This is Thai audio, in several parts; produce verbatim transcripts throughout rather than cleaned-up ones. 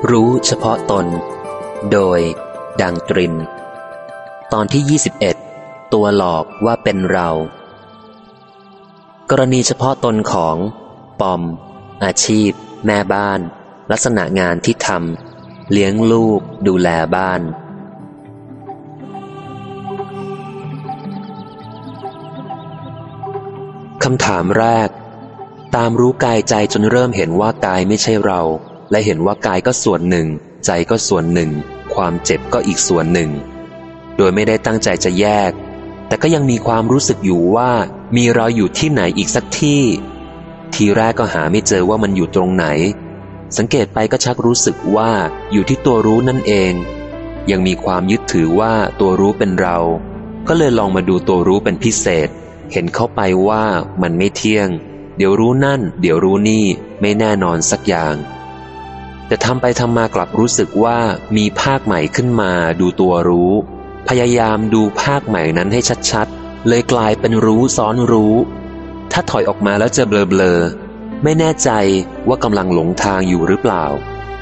รู้เฉพาะตนโดยดังตรินตอนที่ยี่สิบเอ็ดตัวหลอกว่าเป็นเรากรณีเฉพาะตนของปอมอาชีพแม่บ้านลักษณะงานที่ทำเลี้ยงลูกดูแลบ้านคำถามแรกตามรู้กายใจจนเริ่มเห็นว่ากายไม่ใช่เราและเห็นว่ากายก็ส่วนหนึ่งใจก็ส่วนหนึ่งความเจ็บก็อีกส่วนหนึ่งโดยไม่ได้ตั้งใจจะแยกแต่ก็ยังมีความรู้สึกอยู่ว่ามีเราอยู่ที่ไหนอีกสักที่ทีแรกก็หาไม่เจอว่ามันอยู่ตรงไหนสังเกตไปก็ชักรู้สึกว่าอยู่ที่ตัวรู้นั่นเองยังมีความยึดถือว่าตัวรู้เป็นเราก็เลยลองมาดูตัวรู้เป็นพิเศษเห็นเข้าไปว่ามันไม่เที่ยงเดี๋ยวรู้นั่นเดี๋ยวรู้นี่ไม่แน่นอนสักอย่างแต่ทำไปทำมากลับรู้สึกว่ามีภาคใหม่ขึ้นมาดูตัวรู้พยายามดูภาคใหม่นั้นให้ชัดๆเลยกลายเป็นรู้ซ้อนรู้ถ้าถอยออกมาแล้วจะเบลอๆไม่แน่ใจว่ากำลังหลงทางอยู่หรือเปล่า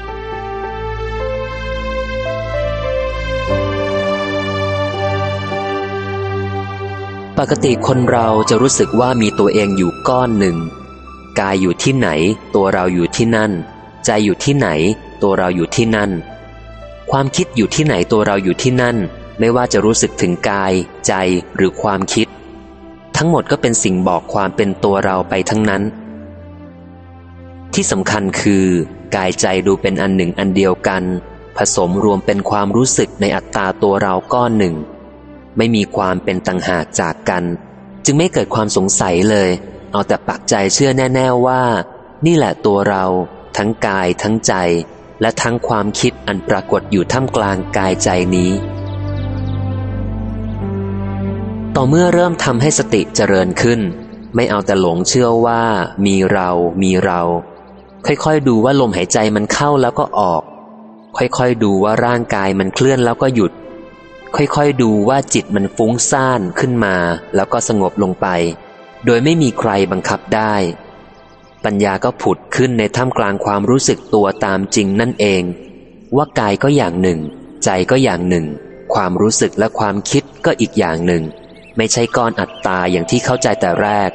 ปกติคนเราจะรู้สึกว่ามีตัวเองอยู่ก้อนหนึ่งกายอยู่ที่ไหนตัวเราอยู่ที่นั่นใจอยู่ที่ไหนตัวเราอยู่ที่นั่นความคิดอยู่ที่ไหนตัวเราอยู่ที่นั่นไม่ว่าจะรู้สึกถึงกายใจหรือความคิดทั้งหมดก็เป็นสิ่งบอกความเป็นตัวเราไปทั้งนั้นที่สำคัญคือกายใจดูเป็นอันหนึ่งอันเดียวกันผสมรวมเป็นความรู้สึกในอัตตาตัวเราก้อนหนึ่งไม่มีความเป็นต่างหากจากกันจึงไม่เกิดความสงสัยเลยเอาแต่ปักใจเชื่อแน่ๆว่านี่แหละตัวเราทั้งกายทั้งใจและทั้งความคิดอันปรากฏอยู่ท่ามกลางกายใจนี้ต่อเมื่อเริ่มทำให้สติเจริญขึ้นไม่เอาแต่หลงเชื่อว่ามีเรามีเราค่อยๆดูว่าลมหายใจมันเข้าแล้วก็ออกค่อยๆดูว่าร่างกายมันเคลื่อนแล้วก็หยุดค่อยๆดูว่าจิตมันฟุ้งซ่านขึ้นมาแล้วก็สงบลงไปโดยไม่มีใครบังคับได้ปัญญาก็ผุดขึ้นในท่ามกลางความรู้สึกตัวตามจริงนั่นเองว่ากายก็อย่างหนึ่งใจก็อย่างหนึ่งความรู้สึกและความคิดก็อีกอย่างหนึ่งไม่ใช่ก้อนอัตตาอย่างที่เข้าใจแต่แรก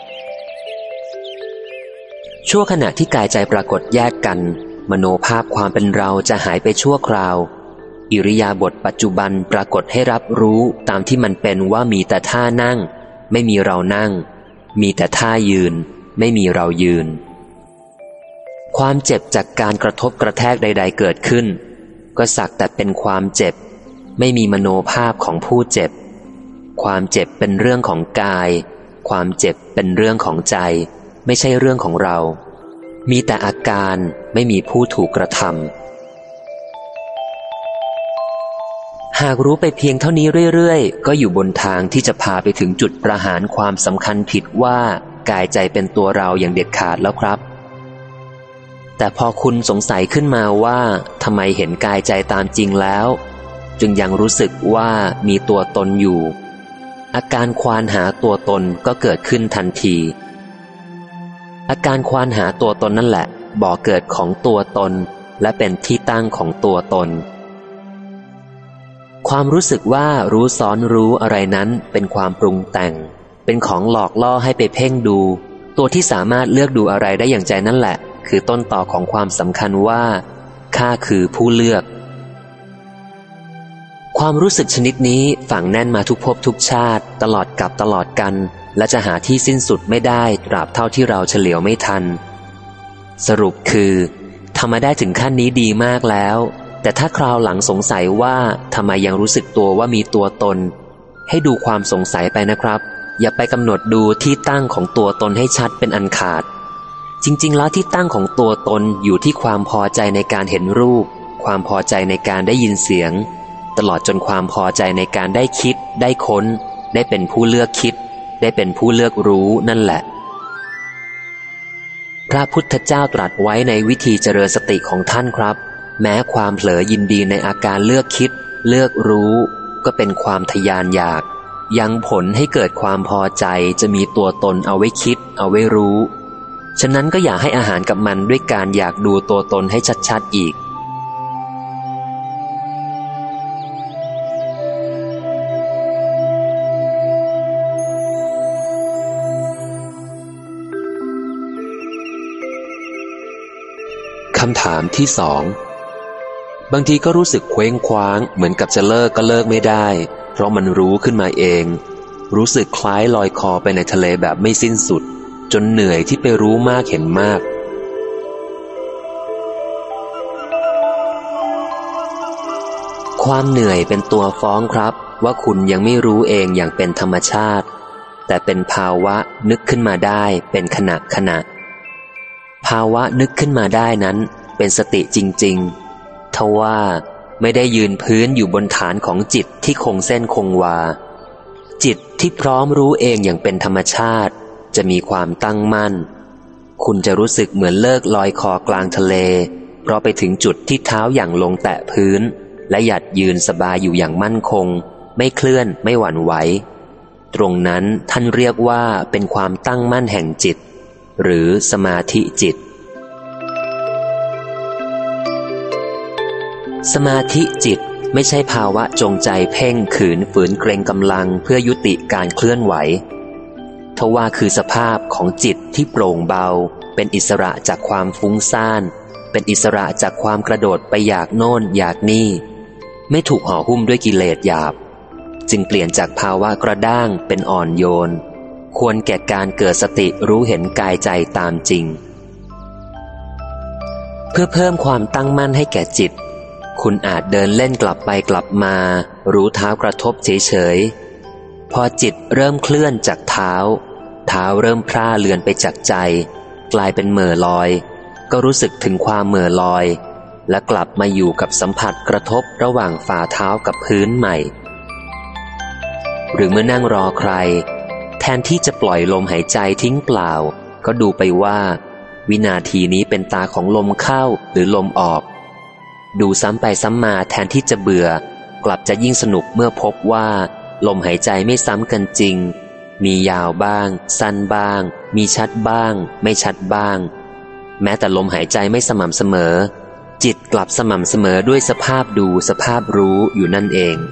ชั่วขณะที่กายใจปรากฏแยกกันมโนภาพความเป็นเราจะหายไปชั่วคราวอิริยาบถปัจจุบันปรากฏให้รับรู้ตามที่มันเป็นว่ามีแต่ท่านั่งไม่มีเรานั่งมีแต่ท่ายืนไม่มีเรายืนความเจ็บจากการกระทบกระแทกใดๆเกิดขึ้นก็สักแต่เป็นความเจ็บไม่มีมโนภาพของผู้เจ็บความเจ็บเป็นเรื่องของกายความเจ็บเป็นเรื่องของใจไม่ใช่เรื่องของเรามีแต่อาการไม่มีผู้ถูกกระทำหากรู้ไปเพียงเท่านี้เรื่อยๆก็อยู่บนทางที่จะพาไปถึงจุดประหารความสำคัญผิดว่ากายใจเป็นตัวเราอย่างเด็ดขาดแล้วครับแต่พอคุณสงสัยขึ้นมาว่าทำไมเห็นกายใจตามจริงแล้วจึงยังรู้สึกว่ามีตัวตนอยู่อาการควานหาตัวตนก็เกิดขึ้นทันทีอาการควานหาตัวตนนั่นแหละบ่อเกิดของตัวตนและเป็นที่ตั้งของตัวตนความรู้สึกว่ารู้ซ้อนรู้อะไรนั้นเป็นความปรุงแต่งเป็นของหลอกล่อให้ไปเพ่งดูตัวที่สามารถเลือกดูอะไรได้อย่างใจนั่นแหละคือต้นต่อของความสำคัญว่าข้าคือผู้เลือกความรู้สึกชนิดนี้ฝังแน่นมาทุกภพทุกชาติตลอดกับตลอดกันและจะหาที่สิ้นสุดไม่ได้ตราบเท่าที่เราเฉลียวไม่ทันสรุปคือทำมาได้ถึงขั้นนี้ดีมากแล้วแต่ถ้าคราวหลังสงสัยว่าทำไมยังรู้สึกตัวว่ามีตัวตนให้ดูความสงสัยไปนะครับอย่าไปกำหนดดูที่ตั้งของตัวตนให้ชัดเป็นอันขาดจริงๆแล้วที่ตั้งของตัวตนอยู่ที่ความพอใจในการเห็นรูปความพอใจในการได้ยินเสียงตลอดจนความพอใจในการได้คิดได้ค้นได้เป็นผู้เลือกคิดได้เป็นผู้เลือกรู้นั่นแหละพระพุทธเจ้าตรัสไว้ในวิธีเจริญสติของท่านครับแม้ความเผลอยินดีในอาการเลือกคิดเลือกรู้ก็เป็นความทยานอยากยังผลให้เกิดความพอใจจะมีตัวตนเอาไว้คิดเอาไว้รู้ ฉะนั้นก็อย่าให้อาหารกับมันด้วยการอยากดูตัวตนให้ชัดๆอีกำถามที่สองบางทีก็รู้สึกเคว้งคว้างเหมือนกับจะเลิกก็เลิกไม่ได้เพราะมันรู้ขึ้นมาเองรู้สึกคล้ายลอยคอไปในทะเลแบบไม่สิ้นสุดจนเหนื่อยที่ไปรู้มากเห็นมากความเหนื่อยเป็นตัวฟ้องครับว่าคุณยังไม่รู้เองอย่างเป็นธรรมชาติแต่เป็นภาวะนึกขึ้นมาได้เป็นขณะขณะภาวะนึกขึ้นมาได้นั้นเป็นสติจริงๆทว่าไม่ได้ยืนพื้นอยู่บนฐานของจิตที่คงเส้นคงวาจิตที่พร้อมรู้เองอย่างเป็นธรรมชาติจะมีความตั้งมั่นคุณจะรู้สึกเหมือนเลิกลอยคอกลางทะเลเพราะไปถึงจุดที่เท้าอย่างลงแตะพื้นและหยัดยืนสบายอยู่อย่างมั่นคงไม่เคลื่อนไม่หวั่นไหวตรงนั้นท่านเรียกว่าเป็นความตั้งมั่นแห่งจิตหรือสมาธิจิตสมาธิจิตไม่ใช่ภาวะจงใจเพ่งขืนฝืนเกรงกำลังเพื่อยุติการเคลื่อนไหวทว่าคือสภาพของจิตที่โปร่งเบาเป็นอิสระจากความฟุ้งซ่านเป็นอิสระจากความกระโดดไปอยากโน่นอยากนี่ไม่ถูกห่อหุ้มด้วยกิเลสหยาบจึงเปลี่ยนจากภาวะกระด้างเป็นอ่อนโยนควรแก่การเกิดสติรู้เห็นกายใจตามจริงเพื่อเพิ่มความตั้งมั่นให้แก่จิตคุณอาจเดินเล่นกลับไปกลับมารู้เท้ากระทบเฉยๆพอจิตเริ่มเคลื่อนจากเท้าเท้าเริ่มพร่าเลือนไปจากใจกลายเป็นเหม่อลอยก็รู้สึกถึงความเหม่อลอยและกลับมาอยู่กับสัมผัสกระทบระหว่างฝ่าเท้ากับพื้นใหม่หรือเมื่อนั่งรอใครแทนที่จะปล่อยลมหายใจทิ้งเปล่าก็ดูไปว่าวินาทีนี้เป็นตาของลมเข้าหรือลมออกดูซ้ำไปซ้ำมาแทนที่จะเบื่อกลับจะยิ่งสนุกเมื่อพบว่าลมหายใจไม่ซ้ำกันจริงมียาวบ้างสั้นบ้างมีชัดบ้างไม่ชัดบ้างแม้แต่ลมหายใจไม่สม่ำเสมอจิตกลับสม่ำเสมอด้วยสภาพดูสภาพรู้อยู่นั่นเอง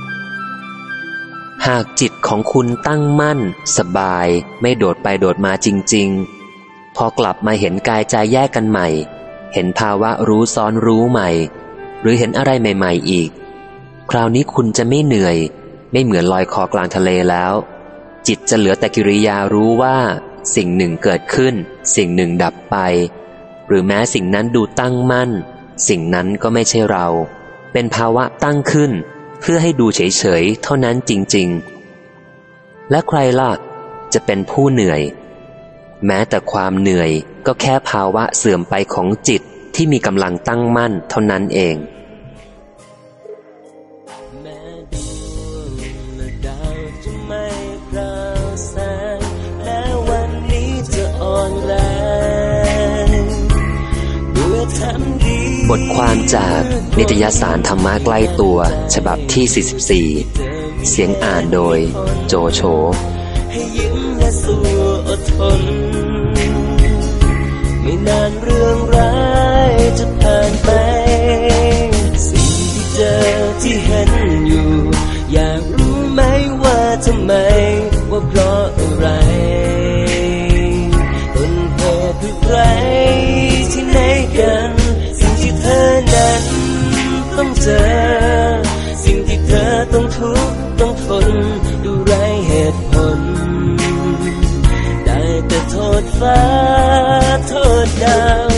หากจิตของคุณตั้งมั่นสบายไม่โดดไปโดดมาจริงๆพอกลับมาเห็นกายใจแยกกันใหม่เห็นภาวะรู้ซ้อนรู้ใหม่หรือเห็นอะไรใหม่ๆอีกคราวนี้คุณจะไม่เหนื่อยไม่เหมือนลอยคอกลางทะเลแล้วจิตจะเหลือแต่กิริยารู้ว่าสิ่งหนึ่งเกิดขึ้นสิ่งหนึ่งดับไปหรือแม้สิ่งนั้นดูตั้งมั่นสิ่งนั้นก็ไม่ใช่เราเป็นภาวะตั้งขึ้นเพื่อให้ดูเฉยๆเท่านั้นจริงๆและใครล่ะจะเป็นผู้เหนื่อยแม้แต่ความเหนื่อยก็แค่ภาวะเสื่อมไปของจิตที่มีกำลังตั้งมั่นเท่านั้นเองแม้ดวงและดาวจะไม่ปราศจากแม้วันนี้จะอ่อนแรงด้วยทำดีบทความจากนิตยสารธรรมะใกล้ตัวฉบับที่สี่สิบสี่เสียงอ่านโดยโจโฉให้ยิ้มและสู้อดทนไม่นานเรื่องร้ายจะผ่านไปสิ่งที่เจอที่เห็นอยู่อยากรู้ไหมว่าทำไมว่าเพราะอะไรต้นเหตุคือใครที่ไหนกันสิ่งที่เธอนั้นต้องเจอสิ่งที่เธอต้องทุกข์ต้องทนดูไร้เหตุผลได้แต่โทษฟ้าโทษดาว